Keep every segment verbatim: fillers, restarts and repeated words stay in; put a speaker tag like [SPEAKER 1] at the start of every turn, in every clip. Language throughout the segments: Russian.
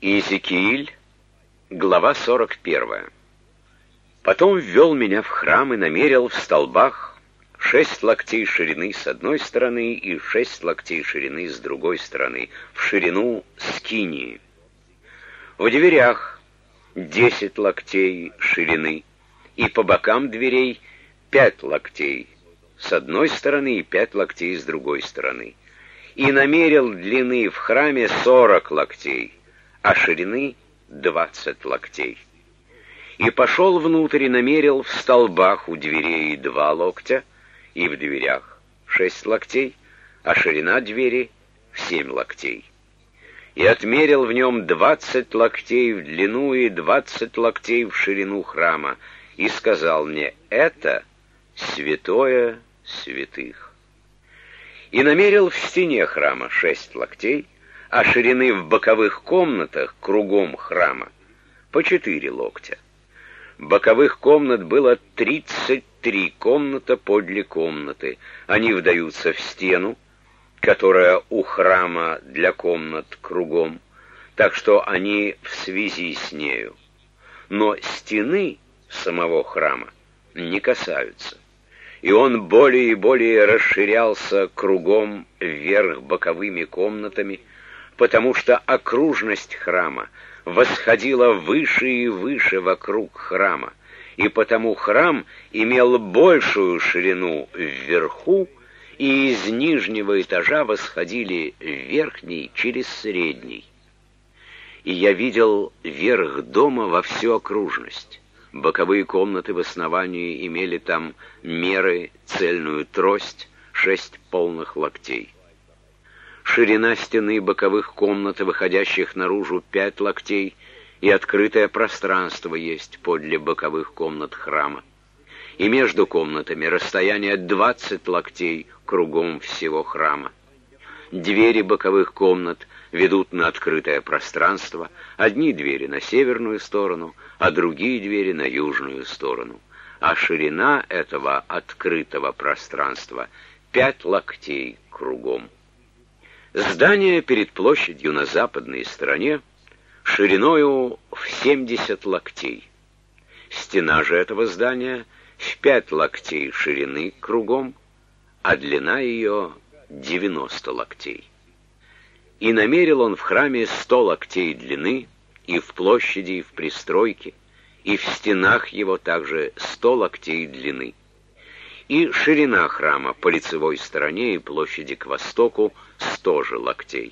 [SPEAKER 1] Иезекииль, глава сорок первая. Потом ввел меня в храм и намерил в столбах шесть локтей ширины с одной стороны и шесть локтей ширины с другой стороны, в ширину скинии. В дверях десять локтей ширины, и по бокам дверей пять локтей с одной стороны и пять локтей с другой стороны. И намерил длины в храме сорок локтей, а ширины двадцать локтей. И пошел внутрь и намерил в столбах у дверей два локтя, и в дверях шесть локтей, а ширина двери в семь локтей. И отмерил в нем двадцать локтей в длину и двадцать локтей в ширину храма, и сказал мне: это святое святых. И намерил в стене храма шесть локтей, а ширины в боковых комнатах кругом храма по четыре локтя. Боковых комнат было тридцать три комната подле комнаты. Они вдаются в стену, которая у храма для комнат кругом, так что они в связи с нею. Но стены самого храма не касаются. И он более и более расширялся кругом вверх боковыми комнатами, потому что окружность храма восходила выше и выше вокруг храма, и потому храм имел большую ширину вверху, и из нижнего этажа восходили в верхний через средний. И я видел верх дома во всю окружность. Боковые комнаты в основании имели там меры, цельную трость, шесть полных локтей. Ширина стены боковых комнат, выходящих наружу, пять локтей, и открытое пространство есть подле боковых комнат храма. И между комнатами расстояние двадцать локтей кругом всего храма. Двери боковых комнат ведут на открытое пространство, одни двери на северную сторону, а другие двери на южную сторону. А ширина этого открытого пространства пять локтей кругом. Здание перед площадью на западной стороне шириною в семьдесят локтей. Стена же этого здания в пять локтей ширины кругом, а длина ее девяносто локтей. И намерил он в храме сто локтей длины, и в площади, и в пристройке, и в стенах его также сто локтей длины. И ширина храма по лицевой стороне и площади к востоку сто же локтей.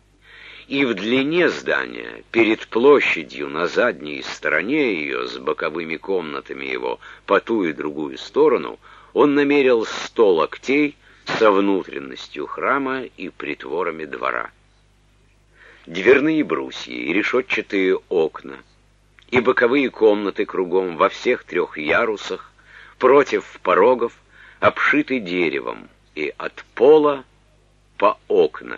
[SPEAKER 1] И в длине здания, перед площадью на задней стороне ее, с боковыми комнатами его, по ту и другую сторону, он намерил сто локтей со внутренностью храма и притворами двора. Дверные брусья и решетчатые окна, и боковые комнаты кругом во всех трех ярусах, против порогов, обшиты деревом, и от пола по окна.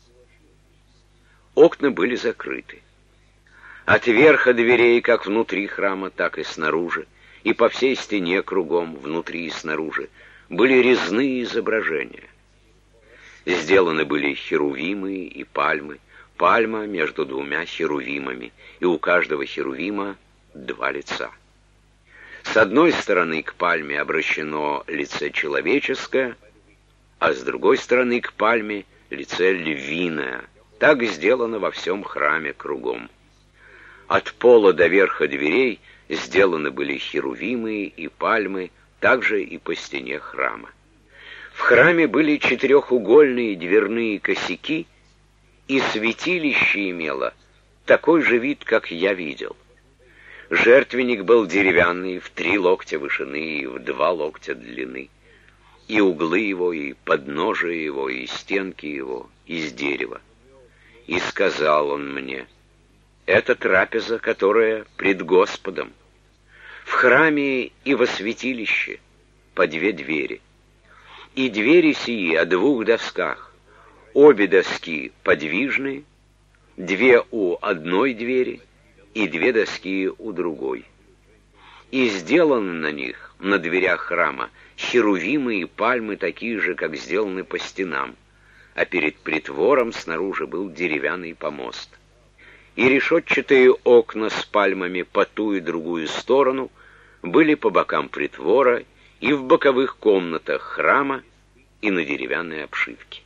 [SPEAKER 1] Окна были закрыты. От верха дверей, как внутри храма, так и снаружи, и по всей стене кругом, внутри и снаружи, были резные изображения. Сделаны были херувимы и пальмы, пальма между двумя херувимами, и у каждого херувима два лица. С одной стороны к пальме обращено лице человеческое, а с другой стороны к пальме лице львиное. Так сделано во всем храме кругом. От пола до верха дверей сделаны были херувимы и пальмы, также и по стене храма. В храме были четырехугольные дверные косяки, и святилище имело такой же вид, как я видел. Жертвенник был деревянный, в три локтя вышины и в два локтя длины, и углы его, и подножие его, и стенки его из дерева. И сказал он мне: это трапеза, которая пред Господом. В храме и во святилище по две двери. И двери сии о двух досках, обе доски подвижные, две у одной двери и две доски у другой. И сделаны на них, на дверях храма, херувимы и пальмы такие же, как сделаны по стенам, а перед притвором снаружи был деревянный помост. и решетчатые окна с пальмами по ту и другую сторону были по бокам притвора и в боковых комнатах храма, и на деревянной обшивке.